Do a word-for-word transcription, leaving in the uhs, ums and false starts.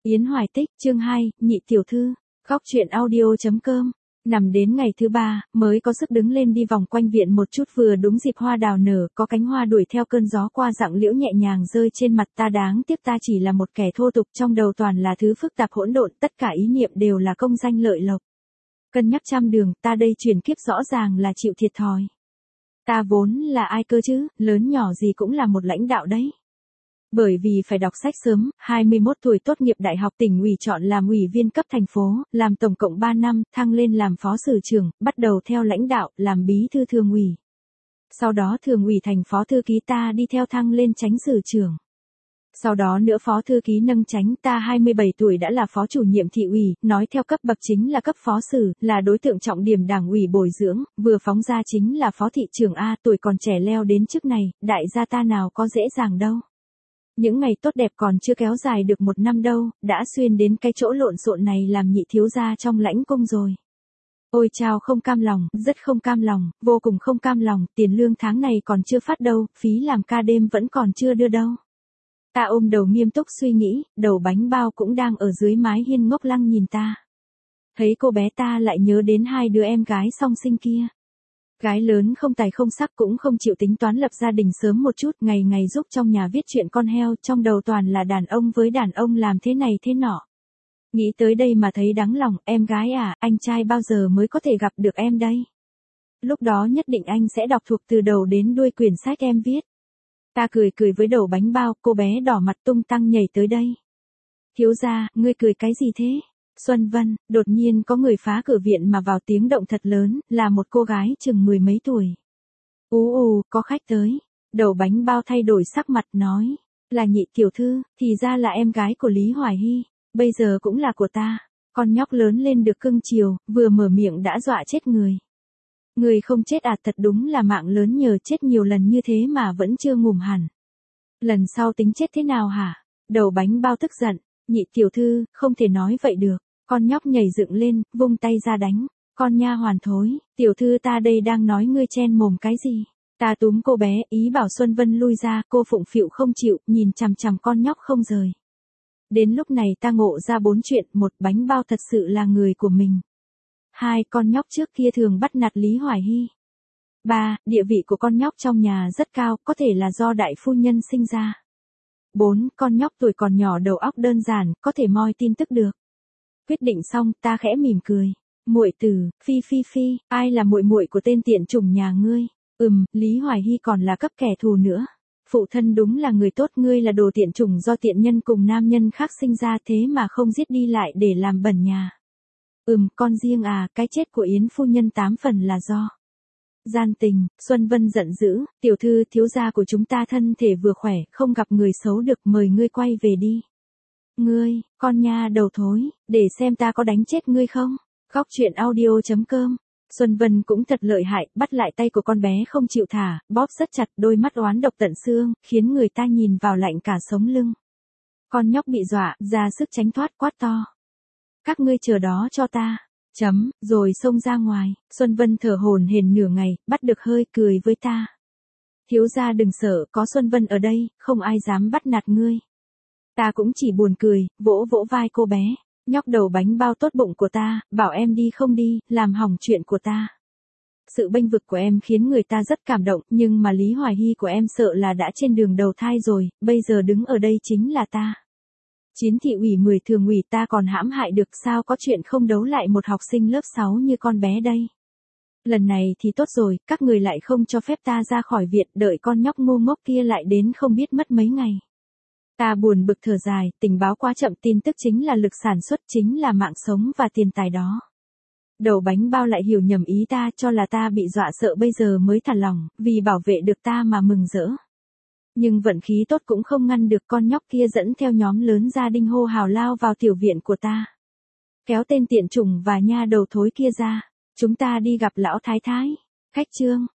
Yến Hoài Tích, chương hai, Nhị tiểu thư, góc truyện audio chấm com. Nằm đến ngày thứ ba, mới có sức đứng lên đi vòng quanh viện một chút, vừa đúng dịp hoa đào nở, có cánh hoa đuổi theo cơn gió qua, dặng liễu nhẹ nhàng rơi trên mặt ta. Đáng tiếc ta chỉ là một kẻ thô tục, trong đầu toàn là thứ phức tạp hỗn độn, tất cả ý niệm đều là công danh lợi lộc. Cân nhắc trăm đường, ta đây chuyển kiếp rõ ràng là chịu thiệt thòi. Ta vốn là ai cơ chứ, lớn nhỏ gì cũng là một lãnh đạo đấy. Bởi vì phải đọc sách sớm, hai mươi mốt tuổi tốt nghiệp đại học, tỉnh ủy chọn làm ủy viên cấp thành phố, làm tổng cộng ba năm, thăng lên làm phó sử trưởng, bắt đầu theo lãnh đạo, làm bí thư thường ủy. Sau đó thường ủy thành phó thư ký, ta đi theo thăng lên chánh sử trưởng. Sau đó nữa phó thư ký nâng chánh, ta hai mươi bảy tuổi đã là phó chủ nhiệm thị ủy, nói theo cấp bậc chính là cấp phó sử, là đối tượng trọng điểm đảng ủy bồi dưỡng, vừa phóng ra chính là phó thị trưởng A, tuổi còn trẻ leo đến chức này, đại gia ta nào có dễ dàng đâu. Những ngày tốt đẹp còn chưa kéo dài được một năm đâu, đã xuyên đến cái chỗ lộn xộn này làm nhị thiếu gia trong lãnh cung rồi. Ôi chao, không cam lòng, rất không cam lòng, vô cùng không cam lòng, tiền lương tháng này còn chưa phát đâu, phí làm ca đêm vẫn còn chưa đưa đâu. Ta ôm đầu nghiêm túc suy nghĩ, đầu bánh bao cũng đang ở dưới mái hiên ngốc lăng nhìn ta. Thấy cô bé ta lại nhớ đến hai đứa em gái song sinh kia. Gái lớn không tài không sắc, cũng không chịu tính toán lập gia đình sớm một chút, ngày ngày giúp trong nhà viết chuyện con heo, trong đầu toàn là đàn ông với đàn ông làm thế này thế nọ. Nghĩ tới đây mà thấy đắng lòng, em gái à, anh trai bao giờ mới có thể gặp được em đây? Lúc đó nhất định anh sẽ đọc thuộc từ đầu đến đuôi quyển sách em viết. Ta cười cười với đầu bánh bao, cô bé đỏ mặt tung tăng nhảy tới đây. Thiếu gia, ngươi cười cái gì thế? Xuân Vân, đột nhiên có người phá cửa viện mà vào, tiếng động thật lớn, là một cô gái chừng mười mấy tuổi. Ú ù, có khách tới. Đầu bánh bao thay đổi sắc mặt nói, là Nhị tiểu thư, thì ra là em gái của Lý Hoài Hy, bây giờ cũng là của ta. Con nhóc lớn lên được cưng chiều, vừa mở miệng đã dọa chết người. Người không chết à, thật đúng là mạng lớn nhờ, chết nhiều lần như thế mà vẫn chưa ngủm hẳn. Lần sau tính chết thế nào hả? Đầu bánh bao tức giận, Nhị tiểu thư, không thể nói vậy được. Con nhóc nhảy dựng lên, vung tay ra đánh. Con nha hoàn thối, tiểu thư ta đây đang nói ngươi chen mồm cái gì? Ta túm cô bé, ý bảo Xuân Vân lui ra, cô phụng phịu không chịu, nhìn chằm chằm con nhóc không rời. Đến lúc này ta ngộ ra bốn chuyện, một, bánh bao thật sự là người của mình. Hai, con nhóc trước kia thường bắt nạt Lý Hoài Hy. Ba, địa vị của con nhóc trong nhà rất cao, có thể là do đại phu nhân sinh ra. Bốn, con nhóc tuổi còn nhỏ đầu óc đơn giản, có thể moi tin tức được. Quyết định xong, ta khẽ mỉm cười. Muội tử, phi phi phi, ai là muội muội của tên tiện chủng nhà ngươi? Ừm, Lý Hoài Hy còn là cấp kẻ thù nữa. Phụ thân đúng là người tốt, ngươi là đồ tiện chủng do tiện nhân cùng nam nhân khác sinh ra, thế mà không giết đi lại để làm bẩn nhà. Ừm, con riêng à, cái chết của Yến phu nhân tám phần là do gian tình. Xuân Vân giận dữ, tiểu thư, thiếu gia của chúng ta thân thể vừa khỏe, không gặp người xấu được, mời ngươi quay về đi. Ngươi, con nha đầu thối, để xem ta có đánh chết ngươi không? Góc truyện audio chấm com. Xuân Vân cũng thật lợi hại, bắt lại tay của con bé không chịu thả, bóp rất chặt, đôi mắt oán độc tận xương, khiến người ta nhìn vào lạnh cả sống lưng. Con nhóc bị dọa, ra sức tránh thoát, quát to. Các ngươi chờ đó cho ta. Chấm, rồi xông ra ngoài. Xuân Vân thở hổn hển nửa ngày, bắt được hơi, cười với ta. Thiếu gia đừng sợ, có Xuân Vân ở đây, không ai dám bắt nạt ngươi. Ta cũng chỉ buồn cười, vỗ vỗ vai cô bé. Nhóc đầu bánh bao tốt bụng của ta, bảo em đi không đi, làm hỏng chuyện của ta. Sự bênh vực của em khiến người ta rất cảm động, nhưng mà Lý Hoài Hy của em sợ là đã trên đường đầu thai rồi, bây giờ đứng ở đây chính là ta. Chín thị ủy mười thường ủy ta còn hãm hại được, sao có chuyện không đấu lại một học sinh lớp sáu như con bé đây. Lần này thì tốt rồi, các người lại không cho phép ta ra khỏi viện, đợi con nhóc ngu ngốc kia lại đến không biết mất mấy ngày. Ta buồn bực thở dài, tình báo quá chậm, tin tức chính là lực sản xuất, chính là mạng sống và tiền tài đó. Đầu bánh bao lại hiểu nhầm ý ta, cho là ta bị dọa sợ bây giờ mới thả lỏng, vì bảo vệ được ta mà mừng rỡ. Nhưng vận khí tốt cũng không ngăn được, con nhóc kia dẫn theo nhóm lớn gia đình hô hào lao vào tiểu viện của ta. Kéo tên tiện chủng và nha đầu thối kia ra. Chúng ta đi gặp lão thái thái. Khách trương,